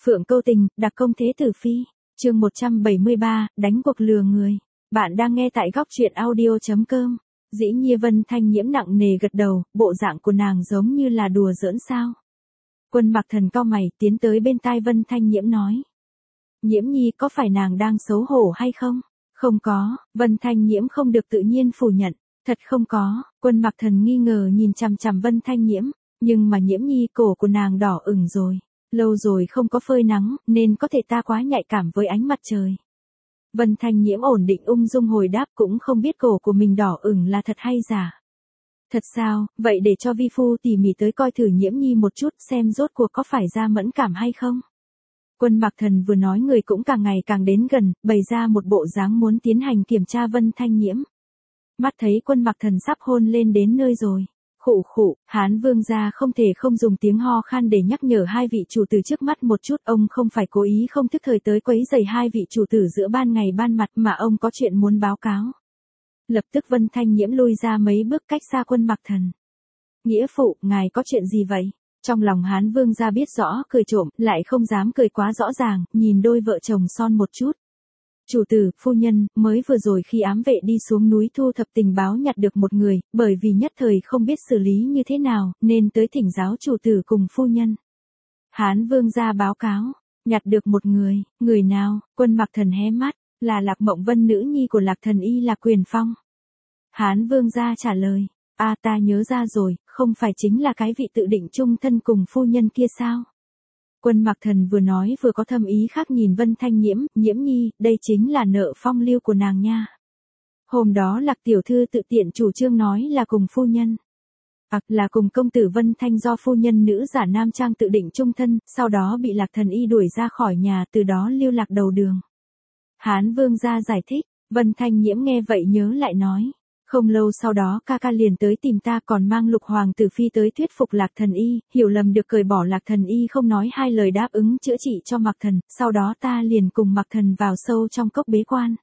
Phượng Câu Tình, đặc công thế tử phi. Chương 173, đánh cuộc lừa người. Bạn đang nghe tại góc truyện audio.com. Dĩ nhiên Vân Thanh Nhiễm nặng nề gật đầu, bộ dạng của nàng giống như là đùa giỡn sao. Quân Mặc Thần cau mày tiến tới bên tai Vân Thanh Nhiễm nói. Nhiễm nhi có phải nàng đang xấu hổ hay không? Không có, Vân Thanh Nhiễm không được tự nhiên phủ nhận. Thật không có, Quân Mặc Thần nghi ngờ nhìn chằm chằm Vân Thanh Nhiễm. Nhưng mà Nhiễm nhi cổ của nàng đỏ ửng rồi. Lâu rồi không có phơi nắng, nên có thể ta quá nhạy cảm với ánh mặt trời. Vân Thanh Nhiễm ổn định ung dung hồi đáp, cũng không biết cổ của mình đỏ ửng là thật hay giả. Thật sao, vậy để cho vi phu tỉ mỉ tới coi thử Nhiễm nhi một chút xem rốt cuộc có phải da mẫn cảm hay không. Quân Mặc Thần vừa nói người cũng càng ngày càng đến gần, bày ra một bộ dáng muốn tiến hành kiểm tra Vân Thanh Nhiễm. Mắt thấy Quân Mặc Thần sắp hôn lên đến nơi rồi. Khụ khụ, Hán Vương gia không thể không dùng tiếng ho khan để nhắc nhở hai vị chủ tử trước mắt một chút, ông không phải cố ý không thức thời tới quấy rầy hai vị chủ tử giữa ban ngày ban mặt mà ông có chuyện muốn báo cáo. Lập tức Vân Thanh Nhiễm lui ra mấy bước cách xa Quân Mặc Thần. Nghĩa phụ, ngài có chuyện gì vậy? Trong lòng Hán Vương gia biết rõ, cười trộm, lại không dám cười quá rõ ràng, nhìn đôi vợ chồng son một chút. Chủ tử, phu nhân, mới vừa rồi khi ám vệ đi xuống núi thu thập tình báo nhặt được một người, bởi vì nhất thời không biết xử lý như thế nào, nên tới thỉnh giáo chủ tử cùng phu nhân. Hán Vương gia báo cáo, nhặt được một người nào? Quân Mặc Thần hé mắt, là Lạc Mộng Vân, nữ nhi của Lạc Thần Y Lạc Quyền Phong. Hán Vương gia trả lời, ta nhớ ra rồi, không phải chính là cái vị tự định chung thân cùng phu nhân kia sao? Quân Mặc Thần vừa nói vừa có thâm ý khác nhìn Vân Thanh Nhiễm, Nhiễm nhi, đây chính là nợ phong lưu của nàng nha. Hôm đó Lạc tiểu thư tự tiện chủ trương nói là cùng phu nhân. Là cùng công tử Vân Thanh do phu nhân nữ giả nam trang tự định chung thân, sau đó bị Lạc Thần Y đuổi ra khỏi nhà, từ đó lưu lạc đầu đường. Hán Vương gia giải thích, Vân Thanh Nhiễm nghe vậy nhớ lại nói. Không lâu sau đó ca ca liền tới tìm ta, còn mang Lục Hoàng tử phi tới thuyết phục Lạc Thần Y, hiểu lầm được cởi bỏ Lạc Thần Y không nói hai lời đáp ứng chữa trị cho Mặc Thần, sau đó ta liền cùng Mặc Thần vào sâu trong cốc bế quan.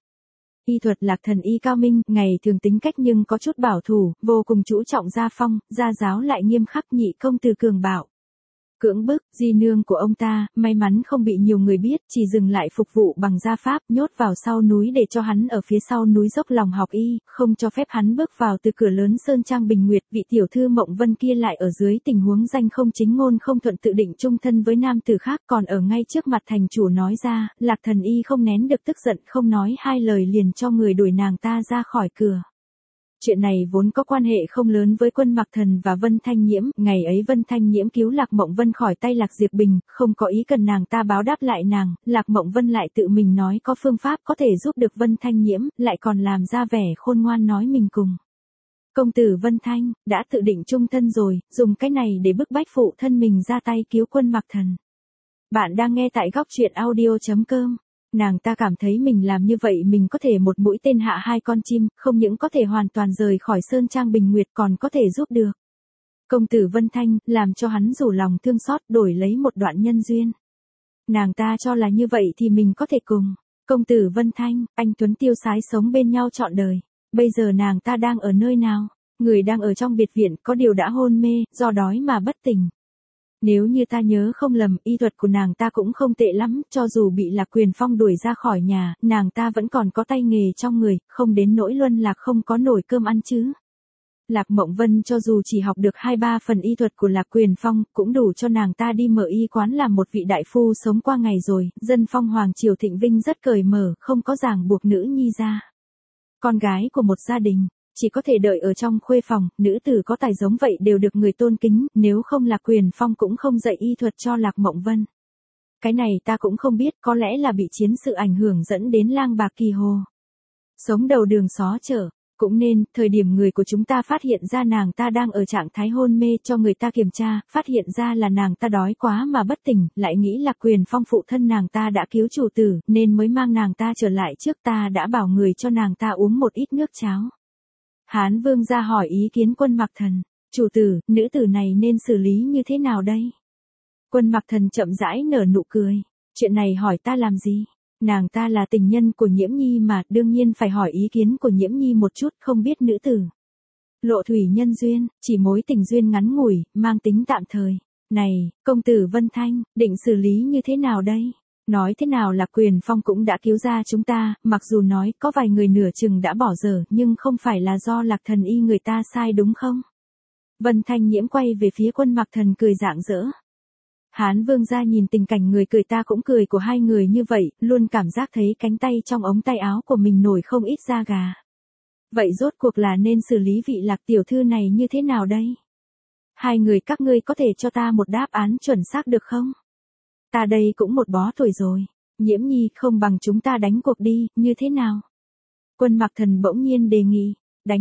Y thuật Lạc Thần Y cao minh, ngày thường tính cách nhưng có chút bảo thủ, vô cùng chú trọng gia phong, gia giáo lại nghiêm khắc, nhị công tử cường bạo. Cưỡng bức, di nương của ông ta, may mắn không bị nhiều người biết, chỉ dừng lại phục vụ bằng gia pháp, nhốt vào sau núi để cho hắn ở phía sau núi dốc lòng học y, không cho phép hắn bước vào từ cửa lớn Sơn Trang Bình Nguyệt. Vị tiểu thư Mộng Vân kia lại ở dưới tình huống danh không chính ngôn không thuận tự định chung thân với nam tử khác, còn ở ngay trước mặt thành chủ nói ra, Lạc Thần Y không nén được tức giận, không nói hai lời liền cho người đuổi nàng ta ra khỏi cửa. Chuyện này vốn có quan hệ không lớn với Quân Mặc Thần và Vân Thanh Nhiễm, ngày ấy Vân Thanh Nhiễm cứu Lạc Mộng Vân khỏi tay Lạc Diệp Bình, không có ý cần nàng ta báo đáp lại nàng, Lạc Mộng Vân lại tự mình nói có phương pháp có thể giúp được Vân Thanh Nhiễm, lại còn làm ra vẻ khôn ngoan nói mình cùng công tử Vân Thanh, đã tự định chung thân rồi, dùng cái này để bức bách phụ thân mình ra tay cứu Quân Mặc Thần. Bạn đang nghe tại góc truyện audio.com. Nàng ta cảm thấy mình làm như vậy mình có thể một mũi tên hạ hai con chim, không những có thể hoàn toàn rời khỏi Sơn Trang Bình Nguyệt còn có thể giúp được công tử Vân Thanh, làm cho hắn rủ lòng thương xót, đổi lấy một đoạn nhân duyên. Nàng ta cho là như vậy thì mình có thể cùng công tử Vân Thanh, anh tuấn tiêu sái sống bên nhau trọn đời. Bây giờ nàng ta đang ở nơi nào? Người đang ở trong biệt viện, có điều đã hôn mê, do đói mà bất tỉnh. Nếu như ta nhớ không lầm, y thuật của nàng ta cũng không tệ lắm, cho dù bị Lạc Quyền Phong đuổi ra khỏi nhà, nàng ta vẫn còn có tay nghề trong người, không đến nỗi luân lạc không có nổi cơm ăn chứ. Lạc Mộng Vân cho dù chỉ học được 2-3 phần y thuật của Lạc Quyền Phong, cũng đủ cho nàng ta đi mở y quán làm một vị đại phu sống qua ngày rồi, dân phong hoàng triều thịnh vinh rất cởi mở, không có ràng buộc nữ nhi ra. Con gái của một gia đình chỉ có thể đợi ở trong khuê phòng, nữ tử có tài giống vậy đều được người tôn kính, nếu không Lạc Quyền Phong cũng không dạy y thuật cho Lạc Mộng Vân. Cái này ta cũng không biết, có lẽ là bị chiến sự ảnh hưởng dẫn đến lang bạc kỳ hồ. Sống đầu đường xó chợ, cũng nên, thời điểm người của chúng ta phát hiện ra nàng ta đang ở trạng thái hôn mê cho người ta kiểm tra, phát hiện ra là nàng ta đói quá mà bất tỉnh, lại nghĩ Lạc Quyền Phong phụ thân nàng ta đã cứu chủ tử, nên mới mang nàng ta trở lại trước, ta đã bảo người cho nàng ta uống một ít nước cháo. Hán Vương gia hỏi ý kiến Quân Mặc Thần, chủ tử, nữ tử này nên xử lý như thế nào đây? Quân Mặc Thần chậm rãi nở nụ cười, chuyện này hỏi ta làm gì? Nàng ta là tình nhân của Nhiễm nhi mà, đương nhiên phải hỏi ý kiến của Nhiễm nhi một chút, không biết nữ tử lộ thủy nhân duyên, chỉ mối tình duyên ngắn ngủi, mang tính tạm thời. Này, công tử Vân Thanh, định xử lý như thế nào đây? Nói thế nào là Quyền Phong cũng đã cứu ra chúng ta, mặc dù nói có vài người nửa chừng đã bỏ dở nhưng không phải là do Lạc Thần y người ta sai đúng không? Vân Thanh Nhiễm quay về phía Quân Mặc Thần cười rạng rỡ. Hán Vương gia nhìn tình cảnh người cười ta cũng cười của hai người như vậy, luôn cảm giác thấy cánh tay trong ống tay áo của mình nổi không ít da gà. Vậy rốt cuộc là nên xử lý vị Lạc tiểu thư này như thế nào đây? Hai người các ngươi có thể cho ta một đáp án chuẩn xác được không? Ta đây cũng một bó tuổi rồi. Nhiễm Nhi, không bằng chúng ta đánh cuộc đi, như thế nào? Quân Mặc Thần bỗng nhiên đề nghị.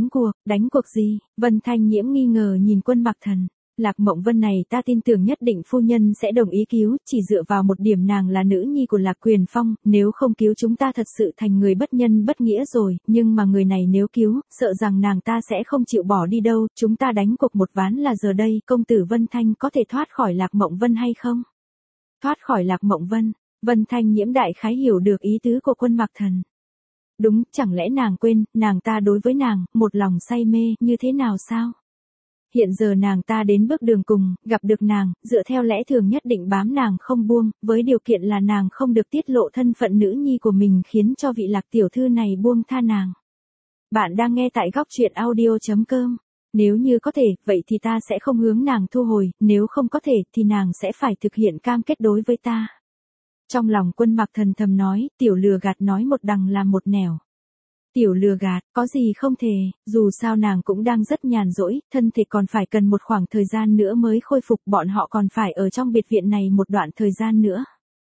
Đánh cuộc gì? Vân Thanh Nhiễm nghi ngờ nhìn Quân Mặc Thần. Lạc Mộng Vân này ta tin tưởng nhất định phu nhân sẽ đồng ý cứu, chỉ dựa vào một điểm nàng là nữ nhi của Lạc Quyền Phong, nếu không cứu chúng ta thật sự thành người bất nhân bất nghĩa rồi, nhưng mà người này nếu cứu, sợ rằng nàng ta sẽ không chịu bỏ đi đâu, chúng ta đánh cuộc một ván là giờ đây, công tử Vân Thanh có thể thoát khỏi Lạc Mộng Vân hay không? Thoát khỏi Lạc Mộng Vân, Vân Thanh Nhiễm đại khái hiểu được ý tứ của Quân Mặc Thần. Đúng, chẳng lẽ nàng quên, nàng ta đối với nàng, một lòng say mê, như thế nào sao? Hiện giờ nàng ta đến bước đường cùng, gặp được nàng, dựa theo lẽ thường nhất định bám nàng không buông, với điều kiện là nàng không được tiết lộ thân phận nữ nhi của mình khiến cho vị Lạc tiểu thư này buông tha nàng. Bạn đang nghe tại góc truyện audio.com. Nếu như có thể, vậy thì ta sẽ không hướng nàng thu hồi, nếu không có thể thì nàng sẽ phải thực hiện cam kết đối với ta. Trong lòng Quân Mặc Thần thầm nói, tiểu lừa gạt nói một đằng làm một nẻo. Tiểu lừa gạt, có gì không thể, dù sao nàng cũng đang rất nhàn rỗi, thân thể còn phải cần một khoảng thời gian nữa mới khôi phục, bọn họ còn phải ở trong biệt viện này một đoạn thời gian nữa.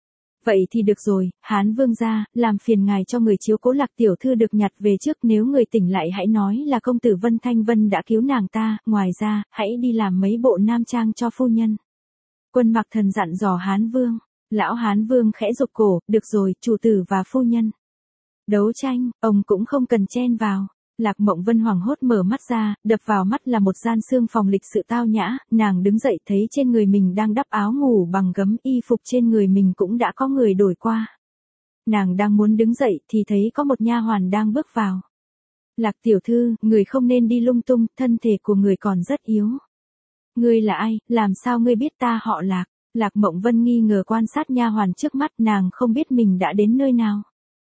Vậy thì được rồi, Hán Vương gia, làm phiền ngài cho người chiếu cố Lạc tiểu thư được nhặt về trước, nếu người tỉnh lại hãy nói là công tử Vân Thanh Vân đã cứu nàng ta, ngoài ra, hãy đi làm mấy bộ nam trang cho phu nhân. Quân Mặc Thần dặn dò Hán Vương. Lão Hán Vương khẽ rụt cổ, được rồi, chủ tử và phu nhân. Đấu tranh, ông cũng không cần chen vào. Lạc Mộng Vân hoảng hốt mở mắt ra, đập vào mắt là một gian xương phòng lịch sự tao nhã, nàng đứng dậy thấy trên người mình đang đắp áo ngủ bằng gấm, y phục trên người mình cũng đã có người đổi qua. Nàng đang muốn đứng dậy thì thấy có một nha hoàn đang bước vào. Lạc tiểu thư, người không nên đi lung tung, thân thể của người còn rất yếu. Ngươi là ai, làm sao ngươi biết ta họ Lạc? Lạc Mộng Vân nghi ngờ quan sát nha hoàn trước mắt, nàng không biết mình đã đến nơi nào.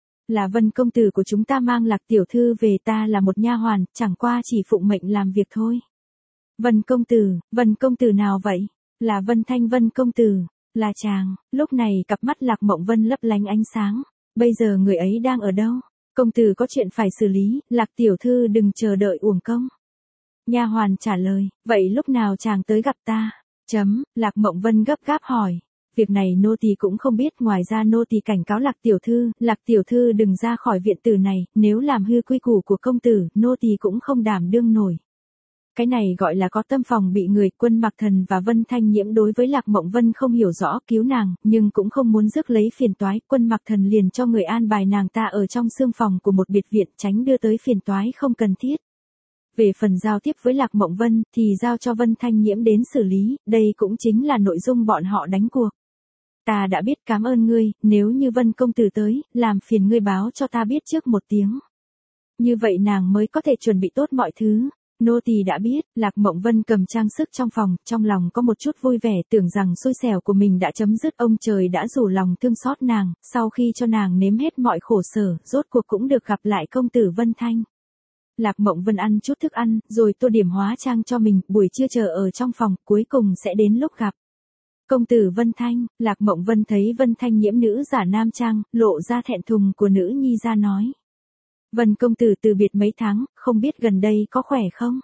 Là Vân công tử của chúng ta mang Lạc tiểu thư về, ta là một nha hoàn, chẳng qua chỉ phụng mệnh làm việc thôi. Vân công tử nào vậy? Là Vân Thanh Vân công tử, là chàng. Lúc này cặp mắt Lạc Mộng Vân lấp lánh ánh sáng. Bây giờ người ấy đang ở đâu? Công tử có chuyện phải xử lý, Lạc tiểu thư đừng chờ đợi uổng công. Nha hoàn trả lời, vậy lúc nào chàng tới gặp ta? Lạc Mộng Vân gấp gáp hỏi. Việc này nô tỳ cũng không biết, ngoài ra nô tỳ cảnh cáo Lạc tiểu thư đừng ra khỏi viện tử này, nếu làm hư quy củ của công tử, nô tỳ cũng không đảm đương nổi. Cái này gọi là có tâm phòng bị người. Quân Mặc Thần và Vân Thanh Nhiễm đối với Lạc Mộng Vân không hiểu rõ, cứu nàng, nhưng cũng không muốn rước lấy phiền toái, Quân Mặc Thần liền cho người an bài nàng ta ở trong xương phòng của một biệt viện, tránh đưa tới phiền toái không cần thiết. Về phần giao tiếp với Lạc Mộng Vân, thì giao cho Vân Thanh Nhiễm đến xử lý, đây cũng chính là nội dung bọn họ đánh cuộc. Ta đã biết, cảm ơn ngươi, nếu như Vân công tử tới, làm phiền ngươi báo cho ta biết trước một tiếng. Như vậy nàng mới có thể chuẩn bị tốt mọi thứ. Nô tỳ đã biết. Lạc Mộng Vân cầm trang sức trong phòng, trong lòng có một chút vui vẻ, tưởng rằng xui xẻo của mình đã chấm dứt, ông trời đã rủ lòng thương xót nàng, sau khi cho nàng nếm hết mọi khổ sở, rốt cuộc cũng được gặp lại công tử Vân Thanh. Lạc Mộng Vân ăn chút thức ăn, rồi tô điểm hóa trang cho mình, buổi trưa chờ ở trong phòng, cuối cùng sẽ đến lúc gặp. Công tử Vân Thanh. Lạc Mộng Vân thấy Vân Thanh Nhiễm nữ giả nam trang, lộ ra thẹn thùng của nữ nhi ra nói. Vân công tử từ biệt mấy tháng, không biết gần đây có khỏe không?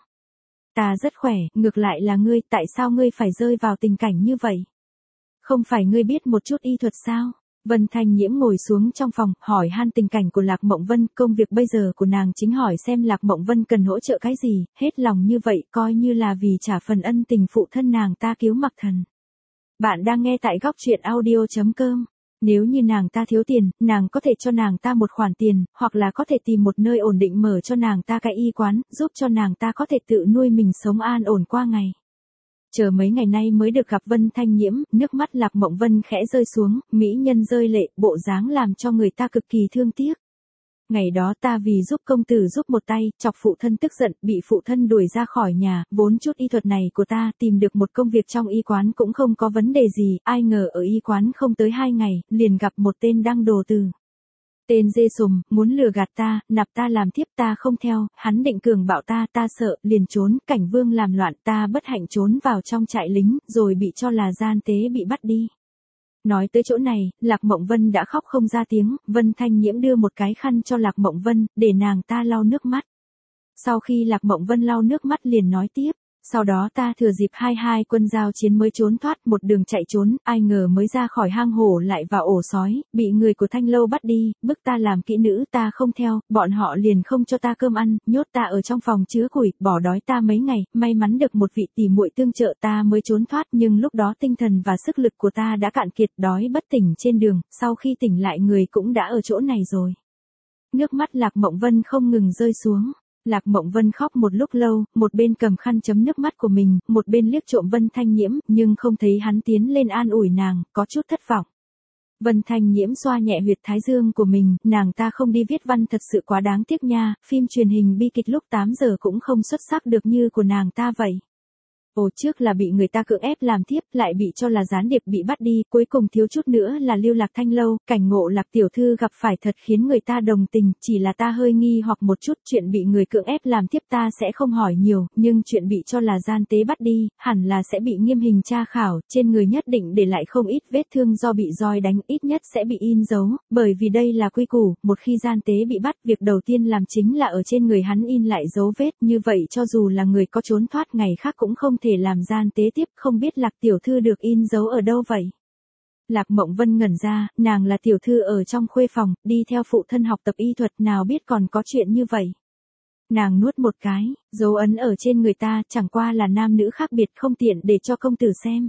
Ta rất khỏe, ngược lại là ngươi, tại sao ngươi phải rơi vào tình cảnh như vậy? Không phải ngươi biết một chút y thuật sao? Vân Thanh Nhiễm ngồi xuống trong phòng, hỏi han tình cảnh của Lạc Mộng Vân, công việc bây giờ của nàng chính hỏi xem Lạc Mộng Vân cần hỗ trợ cái gì, hết lòng như vậy coi như là vì trả phần ân tình phụ thân nàng ta cứu Mặc Thần. Bạn đang nghe tại góc truyện audio.com. Nếu như nàng ta thiếu tiền, nàng có thể cho nàng ta một khoản tiền, hoặc là có thể tìm một nơi ổn định mở cho nàng ta cái y quán, giúp cho nàng ta có thể tự nuôi mình sống an ổn qua ngày. Chờ mấy ngày nay mới được gặp Vân Thanh Nhiễm, nước mắt Lạc Mộng Vân khẽ rơi xuống, mỹ nhân rơi lệ, bộ dáng làm cho người ta cực kỳ thương tiếc. Ngày đó ta vì giúp công tử giúp một tay, chọc phụ thân tức giận, bị phụ thân đuổi ra khỏi nhà, vốn chút y thuật này của ta tìm được một công việc trong y quán cũng không có vấn đề gì, ai ngờ ở y quán không tới 2 ngày, liền gặp một tên đăng đồ tử. Tên dê sùm, muốn lừa gạt ta, nạp ta làm thiếp ta không theo, hắn định cường bạo ta, ta sợ, liền trốn, cảnh vương làm loạn, ta bất hạnh trốn vào trong trại lính, rồi bị cho là gian tế bị bắt đi. Nói tới chỗ này, Lạc Mộng Vân đã khóc không ra tiếng, Vân Thanh Nhiễm đưa một cái khăn cho Lạc Mộng Vân, để nàng ta lau nước mắt. Sau khi Lạc Mộng Vân lau nước mắt liền nói tiếp, sau đó ta thừa dịp hai quân giao chiến mới trốn thoát một đường chạy trốn, ai ngờ mới ra khỏi hang hổ lại vào ổ sói, bị người của Thanh Lâu bắt đi, bức ta làm kỹ nữ ta không theo, bọn họ liền không cho ta cơm ăn, nhốt ta ở trong phòng chứa củi, bỏ đói ta mấy ngày, may mắn được một vị tỷ muội tương trợ ta mới trốn thoát, nhưng lúc đó tinh thần và sức lực của ta đã cạn kiệt, đói bất tỉnh trên đường, sau khi tỉnh lại người cũng đã ở chỗ này rồi. Nước mắt Lạc Mộng Vân không ngừng rơi xuống. Lạc Mộng Vân khóc một lúc lâu, một bên cầm khăn chấm nước mắt của mình, một bên liếc trộm Vân Thanh Nhiễm, nhưng không thấy hắn tiến lên an ủi nàng, có chút thất vọng. Vân Thanh Nhiễm xoa nhẹ huyệt thái dương của mình, nàng ta không đi viết văn thật sự quá đáng tiếc nha, phim truyền hình bi kịch lúc 8 giờ cũng không xuất sắc được như của nàng ta vậy. Ồ, trước là bị người ta cưỡng ép làm thiếp, lại bị cho là gián điệp bị bắt đi, cuối cùng thiếu chút nữa là lưu lạc Thanh Lâu, cảnh ngộ Lạc tiểu thư gặp phải thật khiến người ta đồng tình, chỉ là ta hơi nghi hoặc một chút, chuyện bị người cưỡng ép làm thiếp ta sẽ không hỏi nhiều, nhưng chuyện bị cho là gian tế bắt đi, hẳn là sẽ bị nghiêm hình tra khảo, trên người nhất định để lại không ít vết thương do bị roi đánh, ít nhất sẽ bị in dấu, bởi vì đây là quy củ, một khi gian tế bị bắt, việc đầu tiên làm chính là ở trên người hắn in lại dấu vết, như vậy cho dù là người có trốn thoát ngày khác cũng không thể làm gian tế tiếp, không biết Lạc tiểu thư được in dấu ở đâu vậy? Lạc Mộng Vân ngẩn ra, nàng là tiểu thư ở trong khuê phòng, đi theo phụ thân học tập y thuật, nào biết còn có chuyện như vậy. Nàng nuốt một cái, dấu ấn ở trên người ta, chẳng qua là nam nữ khác biệt, không tiện để cho công tử xem.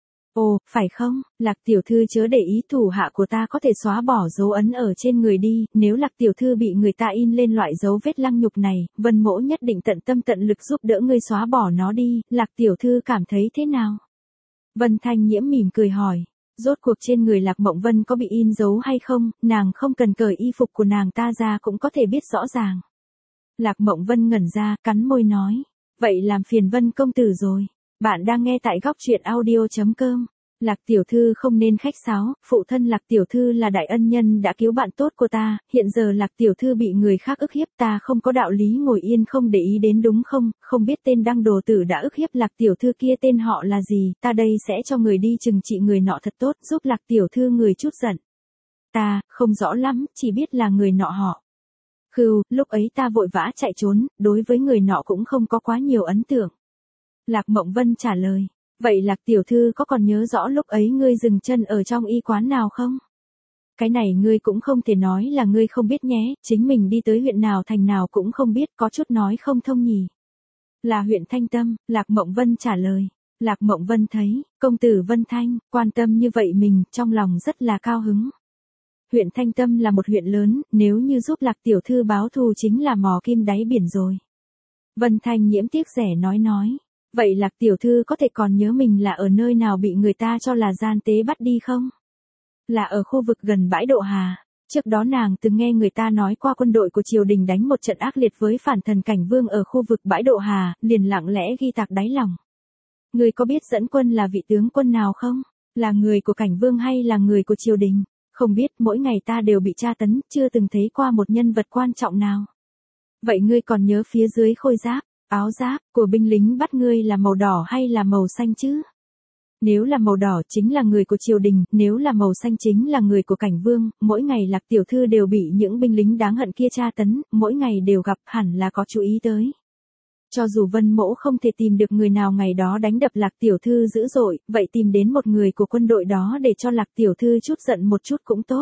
Ồ, phải không, Lạc tiểu thư chớ để ý, thủ hạ của ta có thể xóa bỏ dấu ấn ở trên người đi, nếu Lạc tiểu thư bị người ta in lên loại dấu vết lăng nhục này, Vân mỗ nhất định tận tâm tận lực giúp đỡ ngươi xóa bỏ nó đi, Lạc tiểu thư cảm thấy thế nào? Vân Thanh Nhiễm mỉm cười hỏi, rốt cuộc trên người Lạc Mộng Vân có bị in dấu hay không, nàng không cần cởi y phục của nàng ta ra cũng có thể biết rõ ràng. Lạc Mộng Vân ngẩn ra, cắn môi nói, vậy làm phiền Vân công tử rồi. Bạn đang nghe tại góc truyện audio.com. Lạc tiểu thư không nên khách sáo, phụ thân Lạc tiểu thư là đại ân nhân đã cứu bạn tốt của ta, hiện giờ Lạc tiểu thư bị người khác ức hiếp, ta không có đạo lý ngồi yên không để ý đến đúng không, không biết tên đăng đồ tử đã ức hiếp Lạc tiểu thư kia tên họ là gì, ta đây sẽ cho người đi trừng trị người nọ thật tốt, giúp Lạc tiểu thư người chút giận. Ta, không rõ lắm, chỉ biết là người nọ họ. Khưu, lúc ấy ta vội vã chạy trốn, đối với người nọ cũng không có quá nhiều ấn tượng. Lạc Mộng Vân trả lời, vậy Lạc tiểu thư có còn nhớ rõ lúc ấy ngươi dừng chân ở trong y quán nào không? Cái này ngươi cũng không thể nói là ngươi không biết nhé, chính mình đi tới huyện nào thành nào cũng không biết, có chút nói không thông nhỉ. Là huyện Thanh Tâm, Lạc Mộng Vân trả lời. Lạc Mộng Vân thấy, công tử Vân Thanh, quan tâm như vậy mình, trong lòng rất là cao hứng. Huyện Thanh Tâm là một huyện lớn, nếu như giúp Lạc tiểu thư báo thù chính là mò kim đáy biển rồi. Vân Thanh Nhiễm tiếc rẻ nói. Vậy Lạc tiểu thư có thể còn nhớ mình là ở nơi nào bị người ta cho là gian tế bắt đi không? Là ở khu vực gần bãi Độ Hà. Trước đó nàng từng nghe người ta nói qua quân đội của triều đình đánh một trận ác liệt với phản thần cảnh vương ở khu vực bãi Độ Hà, liền lặng lẽ ghi tạc đáy lòng. Người có biết dẫn quân là vị tướng quân nào không? Là người của cảnh vương hay là người của triều đình? Không biết, mỗi ngày ta đều bị tra tấn, chưa từng thấy qua một nhân vật quan trọng nào. Vậy ngươi còn nhớ phía dưới khôi giáp, áo giáp của binh lính bắt ngươi là màu đỏ hay là màu xanh chứ? Nếu là màu đỏ chính là người của triều đình, nếu là màu xanh chính là người của cảnh vương, mỗi ngày Lạc tiểu thư đều bị những binh lính đáng hận kia tra tấn, mỗi ngày đều gặp, hẳn là có chú ý tới. Cho dù Vân mỗ không thể tìm được người nào ngày đó đánh đập Lạc tiểu thư dữ dội, vậy tìm đến một người của quân đội đó để cho Lạc tiểu thư chút giận một chút cũng tốt.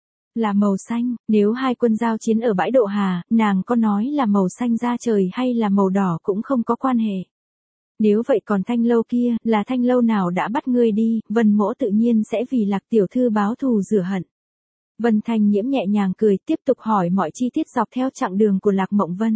Là màu xanh, nếu hai quân giao chiến ở bãi Độ Hà, nàng có nói là màu xanh da trời hay là màu đỏ cũng không có quan hệ. Nếu vậy còn Thanh Lâu kia, là Thanh Lâu nào đã bắt ngươi đi, Vân mỗ tự nhiên sẽ vì Lạc tiểu thư báo thù rửa hận. Vân Thanh Nhiễm nhẹ nhàng cười, tiếp tục hỏi mọi chi tiết dọc theo chặng đường của Lạc Mộng Vân.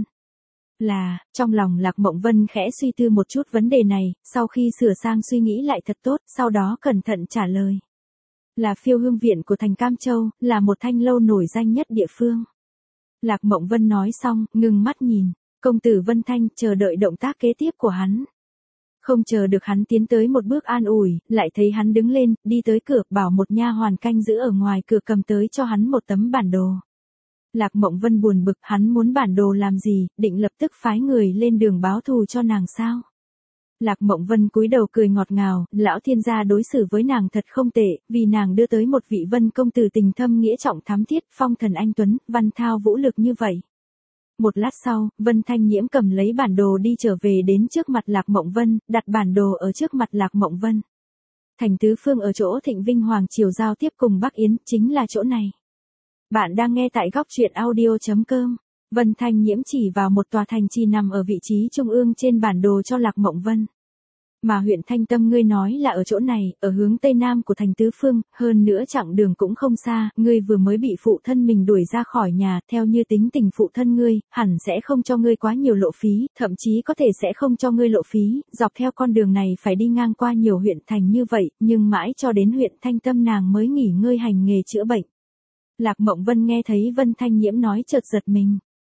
Trong lòng Lạc Mộng Vân khẽ suy tư một chút vấn đề này, sau khi sửa sang suy nghĩ lại thật tốt, sau đó cẩn thận trả lời. Là Phiêu Hương Viện của thành Cam Châu, là một thanh lâu nổi danh nhất địa phương. Lạc Mộng Vân nói xong, ngừng mắt nhìn, công tử Vân Thanh chờ đợi động tác kế tiếp của hắn. Không chờ được hắn tiến tới một bước an ủi, lại thấy hắn đứng lên, đi tới cửa, bảo một nha hoàn canh giữ ở ngoài cửa cầm tới cho hắn một tấm bản đồ. Lạc Mộng Vân buồn bực, hắn muốn bản đồ làm gì, định lập tức phái người lên đường báo thù cho nàng sao? Lạc Mộng Vân cúi đầu cười ngọt ngào, lão thiên gia đối xử với nàng thật không tệ, vì nàng đưa tới một vị Vân công tử tình thâm nghĩa trọng thắm thiết, phong thần anh tuấn, văn thao vũ lực như vậy. Một lát sau, Vân Thanh Nhiễm cầm lấy bản đồ đi trở về đến trước mặt Lạc Mộng Vân, đặt bản đồ ở trước mặt Lạc Mộng Vân. Thành tứ phương ở chỗ Thịnh Vinh Hoàng triều giao tiếp cùng Bắc Yến, chính là chỗ này. Bạn đang nghe tại góc truyện audio.com. Vân Thanh Nhiễm chỉ vào một tòa thành trì nằm ở vị trí trung ương trên bản đồ cho Lạc Mộng Vân. Mà huyện Thanh Tâm ngươi nói là ở chỗ này, ở hướng tây nam của thành tứ phương, hơn nữa chặng đường cũng không xa, ngươi vừa mới bị phụ thân mình đuổi ra khỏi nhà, theo như tính tình phụ thân ngươi, hẳn sẽ không cho ngươi quá nhiều lộ phí, thậm chí có thể sẽ không cho ngươi lộ phí, dọc theo con đường này phải đi ngang qua nhiều huyện thành như vậy, nhưng mãi cho đến huyện Thanh Tâm nàng mới nghỉ ngơi hành nghề chữa bệnh. Lạc Mộng Vân nghe thấy Vân Thanh Nhiễm nói chợt giật mình.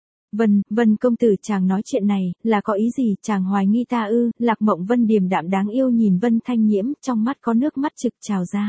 Vân công tử chàng nói chuyện này, là có ý gì, chàng hoài nghi ta ư? Lạc Mộng Vân điềm đạm đáng yêu nhìn Vân Thanh Nhiễm, trong mắt có nước mắt trực trào ra.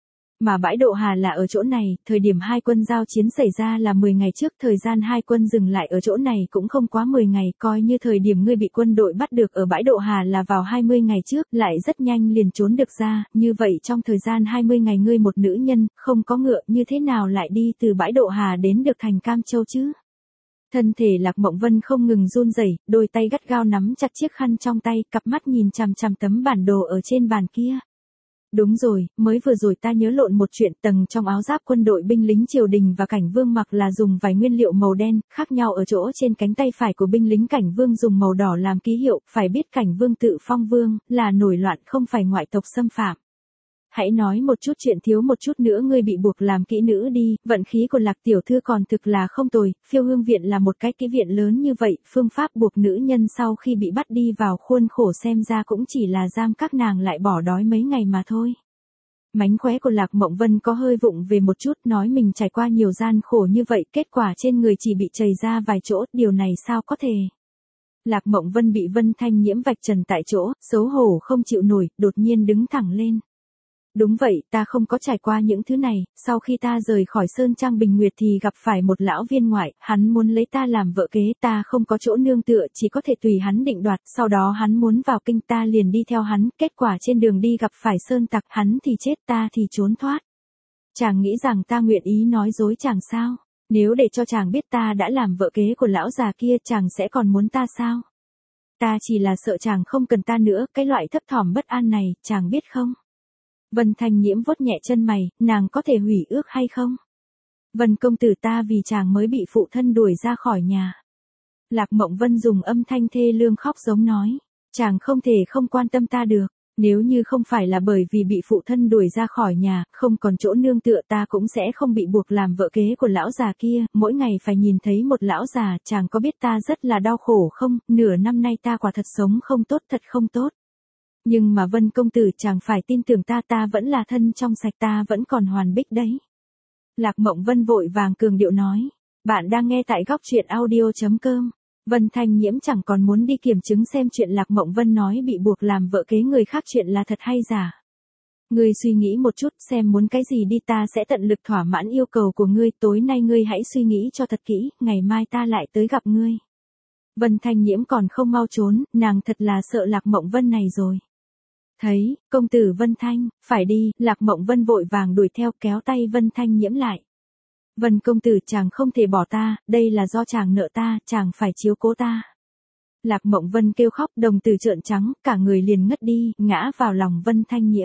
Mà bãi Độ Hà là ở chỗ này, thời điểm hai quân giao chiến xảy ra là 10 ngày trước, thời gian hai quân dừng lại ở chỗ này cũng không quá 10 ngày, coi như thời điểm ngươi bị quân đội bắt được ở bãi Độ Hà là vào 20 ngày trước, lại rất nhanh liền trốn được ra, như vậy trong thời gian 20 ngày ngươi một nữ nhân, không có ngựa, như thế nào lại đi từ bãi Độ Hà đến được thành Cam Châu chứ? Thân thể Lạc Mộng Vân không ngừng run rẩy, đôi tay gắt gao nắm chặt chiếc khăn trong tay, cặp mắt nhìn chằm chằm tấm bản đồ ở trên bàn kia. Đúng rồi, mới vừa rồi ta nhớ lộn một chuyện, tầng trong áo giáp quân đội binh lính triều đình và Cảnh Vương mặc là dùng vài nguyên liệu màu đen, khác nhau ở chỗ trên cánh tay phải của binh lính Cảnh Vương dùng màu đỏ làm ký hiệu, phải biết Cảnh Vương tự phong vương, là nổi loạn không phải ngoại tộc xâm phạm. Hãy nói một chút chuyện thiếu một chút nữa ngươi bị buộc làm kỹ nữ đi, vận khí của Lạc tiểu thư còn thực là không tồi, Phiêu Hương viện là một cái kỹ viện lớn như vậy, phương pháp buộc nữ nhân sau khi bị bắt đi vào khuôn khổ xem ra cũng chỉ là giam các nàng lại bỏ đói mấy ngày mà thôi. Mánh khóe của Lạc Mộng Vân có hơi vụng về một chút, nói mình trải qua nhiều gian khổ như vậy, kết quả trên người chỉ bị chảy ra vài chỗ, điều này sao có thể. Lạc Mộng Vân bị Vân Thanh Nhiễm vạch trần tại chỗ, xấu hổ không chịu nổi, đột nhiên đứng thẳng lên. Đúng vậy, ta không có trải qua những thứ này, sau khi ta rời khỏi Sơn Trang Bình Nguyệt thì gặp phải một lão viên ngoại, hắn muốn lấy ta làm vợ kế, ta không có chỗ nương tựa, chỉ có thể tùy hắn định đoạt, sau đó hắn muốn vào kinh ta liền đi theo hắn, kết quả trên đường đi gặp phải sơn tặc, hắn thì chết ta thì trốn thoát. Chàng nghĩ rằng ta nguyện ý nói dối chàng sao? Nếu để cho chàng biết ta đã làm vợ kế của lão già kia, chàng sẽ còn muốn ta sao? Ta chỉ là sợ chàng không cần ta nữa, cái loại thấp thỏm bất an này, chàng biết không? Vân Thanh Nhiễm vuốt nhẹ chân mày, nàng có thể hủy ước hay không? Vân công tử ta vì chàng mới bị phụ thân đuổi ra khỏi nhà. Lạc Mộng Vân dùng âm thanh thê lương khóc giống nói, chàng không thể không quan tâm ta được, nếu như không phải là bởi vì bị phụ thân đuổi ra khỏi nhà, không còn chỗ nương tựa ta cũng sẽ không bị buộc làm vợ kế của lão già kia, mỗi ngày phải nhìn thấy một lão già, chàng có biết ta rất là đau khổ không, nửa năm nay ta quả thật sống không tốt, thật không tốt. Nhưng mà Vân công tử chàng phải tin tưởng ta, ta vẫn là thân trong sạch, ta vẫn còn hoàn bích đấy. Lạc Mộng Vân vội vàng cường điệu nói, bạn đang nghe tại góc truyện audio.com. Vân Thanh Nhiễm chẳng còn muốn đi kiểm chứng xem chuyện Lạc Mộng Vân nói bị buộc làm vợ kế người khác chuyện là thật hay giả. Ngươi suy nghĩ một chút xem muốn cái gì đi, ta sẽ tận lực thỏa mãn yêu cầu của ngươi, tối nay ngươi hãy suy nghĩ cho thật kỹ, ngày mai ta lại tới gặp ngươi. Vân Thanh Nhiễm còn không mau trốn, nàng thật là sợ Lạc Mộng Vân này rồi. Thấy, công tử Vân Thanh, phải đi, Lạc Mộng Vân vội vàng đuổi theo kéo tay Vân Thanh Nhiễm lại. Vân công tử chàng không thể bỏ ta, đây là do chàng nợ ta, chàng phải chiếu cố ta. Lạc Mộng Vân kêu khóc, đồng tử trợn trắng, cả người liền ngất đi, ngã vào lòng Vân Thanh Nhiễm.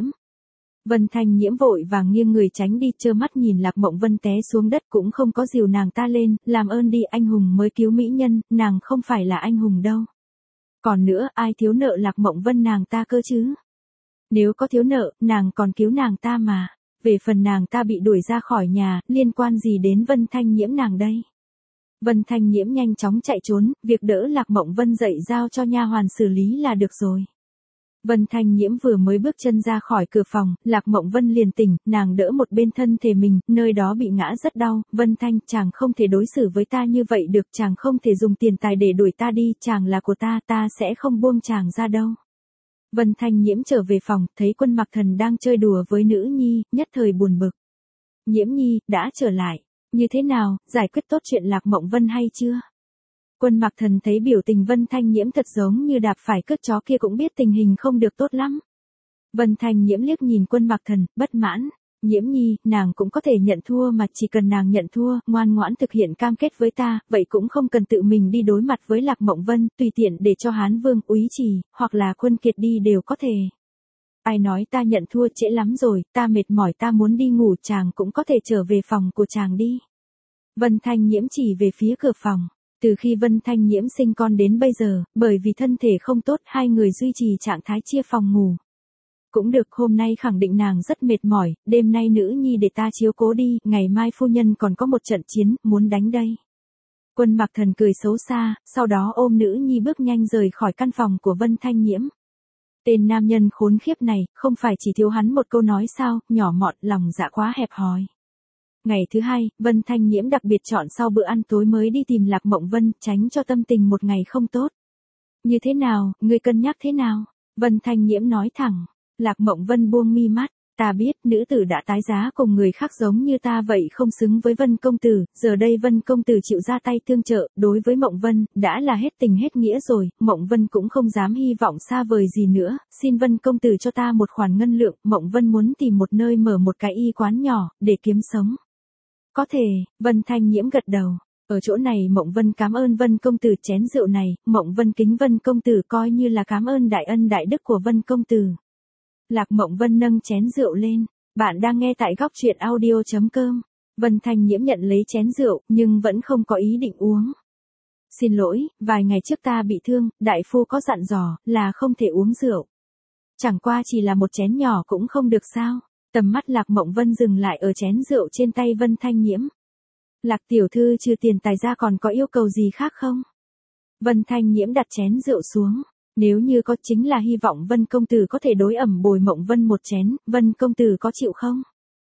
Vân Thanh Nhiễm vội vàng nghiêng người tránh đi, trơ mắt nhìn Lạc Mộng Vân té xuống đất cũng không có dìu nàng ta lên, làm ơn đi, anh hùng mới cứu mỹ nhân, nàng không phải là anh hùng đâu. Còn nữa, ai thiếu nợ Lạc Mộng Vân nàng ta cơ chứ? Nếu có thiếu nợ, nàng còn cứu nàng ta mà. Về phần nàng ta bị đuổi ra khỏi nhà, liên quan gì đến Vân Thanh Nhiễm nàng đây? Vân Thanh Nhiễm nhanh chóng chạy trốn, việc đỡ Lạc Mộng Vân dậy giao cho nha hoàn xử lý là được rồi. Vân Thanh Nhiễm vừa mới bước chân ra khỏi cửa phòng, Lạc Mộng Vân liền tỉnh, nàng đỡ một bên thân thể mình, nơi đó bị ngã rất đau. Vân Thanh, chàng không thể đối xử với ta như vậy được, chàng không thể dùng tiền tài để đuổi ta đi, chàng là của ta sẽ không buông chàng ra đâu. Vân Thanh Nhiễm trở về phòng, thấy Quân Mặc Thần đang chơi đùa với nữ nhi, nhất thời buồn bực. Nhiễm nhi, đã trở lại. Như thế nào, giải quyết tốt chuyện Lạc Mộng Vân hay chưa? Quân Mặc Thần thấy biểu tình Vân Thanh Nhiễm thật giống như đạp phải cước chó kia cũng biết tình hình không được tốt lắm. Vân Thanh Nhiễm liếc nhìn Quân Mặc Thần, bất mãn. Nhiễm nhi, nàng cũng có thể nhận thua mà, chỉ cần nàng nhận thua, ngoan ngoãn thực hiện cam kết với ta, vậy cũng không cần tự mình đi đối mặt với Lạc Mộng Vân, tùy tiện để cho Hán Vương, Úy Trì, hoặc là Quân Kiệt đi đều có thể. Ai nói ta nhận thua, trễ lắm rồi, ta mệt mỏi, ta muốn đi ngủ, chàng cũng có thể trở về phòng của chàng đi. Vân Thanh Nhiễm chỉ về phía cửa phòng. Từ khi Vân Thanh Nhiễm sinh con đến bây giờ, bởi vì thân thể không tốt, hai người duy trì trạng thái chia phòng ngủ. Cũng được, hôm nay khẳng định nàng rất mệt mỏi, đêm nay nữ nhi để ta chiếu cố đi, ngày mai phu nhân còn có một trận chiến, muốn đánh đây. Quân Mặc Thần cười xấu xa, sau đó ôm nữ nhi bước nhanh rời khỏi căn phòng của Vân Thanh Nhiễm. Tên nam nhân khốn khiếp này, không phải chỉ thiếu hắn một câu nói sao, nhỏ mọn, lòng dạ quá hẹp hòi. Ngày thứ hai, Vân Thanh Nhiễm đặc biệt chọn sau bữa ăn tối mới đi tìm Lạc Mộng Vân, tránh cho tâm tình một ngày không tốt. Như thế nào, ngươi cân nhắc thế nào? Vân Thanh Nhiễm nói thẳng. Lạc Mộng Vân buông mi mắt. Ta biết, nữ tử đã tái giá cùng người khác giống như ta vậy không xứng với Vân công tử, giờ đây Vân công tử chịu ra tay tương trợ, đối với Mộng Vân, đã là hết tình hết nghĩa rồi, Mộng Vân cũng không dám hy vọng xa vời gì nữa, xin Vân công tử cho ta một khoản ngân lượng, Mộng Vân muốn tìm một nơi mở một cái y quán nhỏ, để kiếm sống. Có thể, Vân Thanh Nhiễm gật đầu. Ở chỗ này Mộng Vân cảm ơn Vân công tử chén rượu này, Mộng Vân kính Vân công tử coi như là cảm ơn đại ân đại đức của Vân công tử. Lạc Mộng Vân nâng chén rượu lên. Bạn đang nghe tại góc truyện audio.com. Vân Thanh Nhiễm nhận lấy chén rượu, nhưng vẫn không có ý định uống. Xin lỗi, vài ngày trước ta bị thương, đại phu có dặn dò, là không thể uống rượu. Chẳng qua chỉ là một chén nhỏ cũng không được sao. Tầm mắt Lạc Mộng Vân dừng lại ở chén rượu trên tay Vân Thanh Nhiễm. Lạc tiểu thư trừ tiền tài ra còn có yêu cầu gì khác không? Vân Thanh Nhiễm đặt chén rượu xuống. Nếu như có chính là hy vọng Vân công tử có thể đối ẩm bồi Mộng Vân một chén, Vân công tử có chịu không?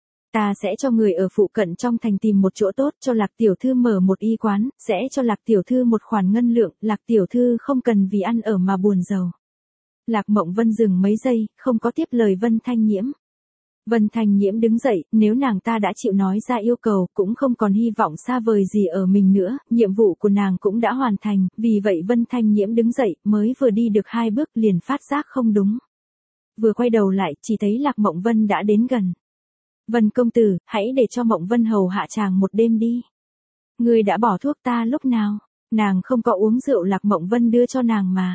Ta sẽ cho người ở phụ cận trong thành tìm một chỗ tốt cho Lạc tiểu thư mở một y quán, sẽ cho Lạc tiểu thư một khoản ngân lượng, Lạc tiểu thư không cần vì ăn ở mà buồn giàu. Lạc Mộng Vân dừng mấy giây, không có tiếp lời Vân Thanh Nhiễm. Vân Thanh Nhiễm đứng dậy, nếu nàng ta đã chịu nói ra yêu cầu, cũng không còn hy vọng xa vời gì ở mình nữa, nhiệm vụ của nàng cũng đã hoàn thành, vì vậy Vân Thanh Nhiễm đứng dậy, mới vừa đi được 2 bước liền phát giác không đúng. Vừa quay đầu lại, chỉ thấy Lạc Mộng Vân đã đến gần. Vân công tử, hãy để cho Mộng Vân hầu hạ chàng một đêm đi. Ngươi đã bỏ thuốc ta lúc nào? Nàng không có uống rượu, Lạc Mộng Vân đưa cho nàng mà.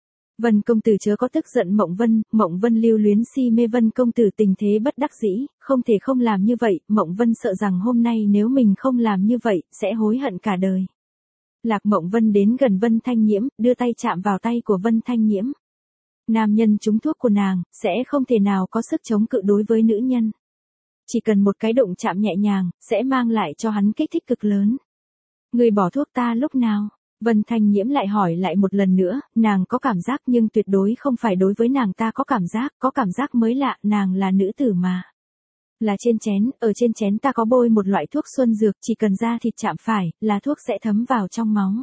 Vân công tử chớ có tức giận Mộng Vân lưu luyến si mê Vân công tử tình thế bất đắc dĩ, không thể không làm như vậy, Mộng Vân sợ rằng hôm nay nếu mình không làm như vậy, sẽ hối hận cả đời. Lạc Mộng Vân đến gần Vân Thanh Nhiễm, đưa tay chạm vào tay của Vân Thanh Nhiễm. Nam nhân trúng thuốc của nàng, sẽ không thể nào có sức chống cự đối với nữ nhân. Chỉ cần một cái đụng chạm nhẹ nhàng, sẽ mang lại cho hắn kích thích cực lớn. Người bỏ thuốc ta lúc nào? Vân Thanh Nhiễm lại hỏi lại một lần nữa, nàng có cảm giác nhưng tuyệt đối không phải đối với nàng ta có cảm giác mới lạ, nàng là nữ tử mà. Là trên chén, ở trên chén ta có bôi một loại thuốc xuân dược, chỉ cần da thịt chạm phải, là thuốc sẽ thấm vào trong máu.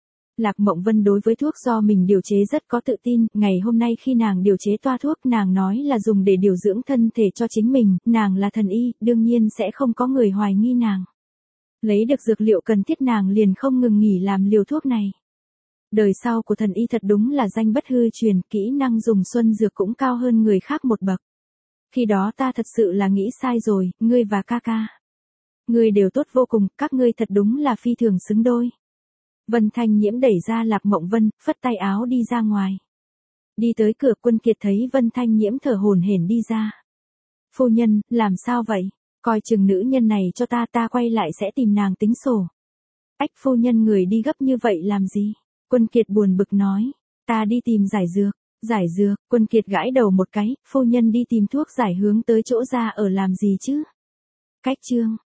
Lạc Mộng Vân đối với thuốc do mình điều chế rất có tự tin, ngày hôm nay khi nàng điều chế toa thuốc nàng nói là dùng để điều dưỡng thân thể cho chính mình, nàng là thần y, đương nhiên sẽ không có người hoài nghi nàng. Lấy được dược liệu cần thiết nàng liền không ngừng nghỉ làm liều thuốc này. Đời sau của thần y thật đúng là danh bất hư truyền, kỹ năng dùng xuân dược cũng cao hơn người khác một bậc. Khi đó ta thật sự là nghĩ sai rồi, ngươi và ca ca. Ngươi đều tốt vô cùng, các ngươi thật đúng là phi thường xứng đôi. Vân Thanh Nhiễm đẩy ra Lạc Mộng Vân, phất tay áo đi ra ngoài. Đi tới cửa, Quân Kiệt thấy Vân Thanh Nhiễm thở hổn hển đi ra. Phu nhân, làm sao vậy? Coi chừng nữ nhân này cho ta quay lại sẽ tìm nàng tính sổ. Ách, phu nhân người đi gấp như vậy làm gì? Quân Kiệt buồn bực nói. Ta đi tìm giải dược. Giải dược, Quân Kiệt gãi đầu một cái, phu nhân đi tìm thuốc giải hướng tới chỗ ra ở làm gì chứ? Cách chương.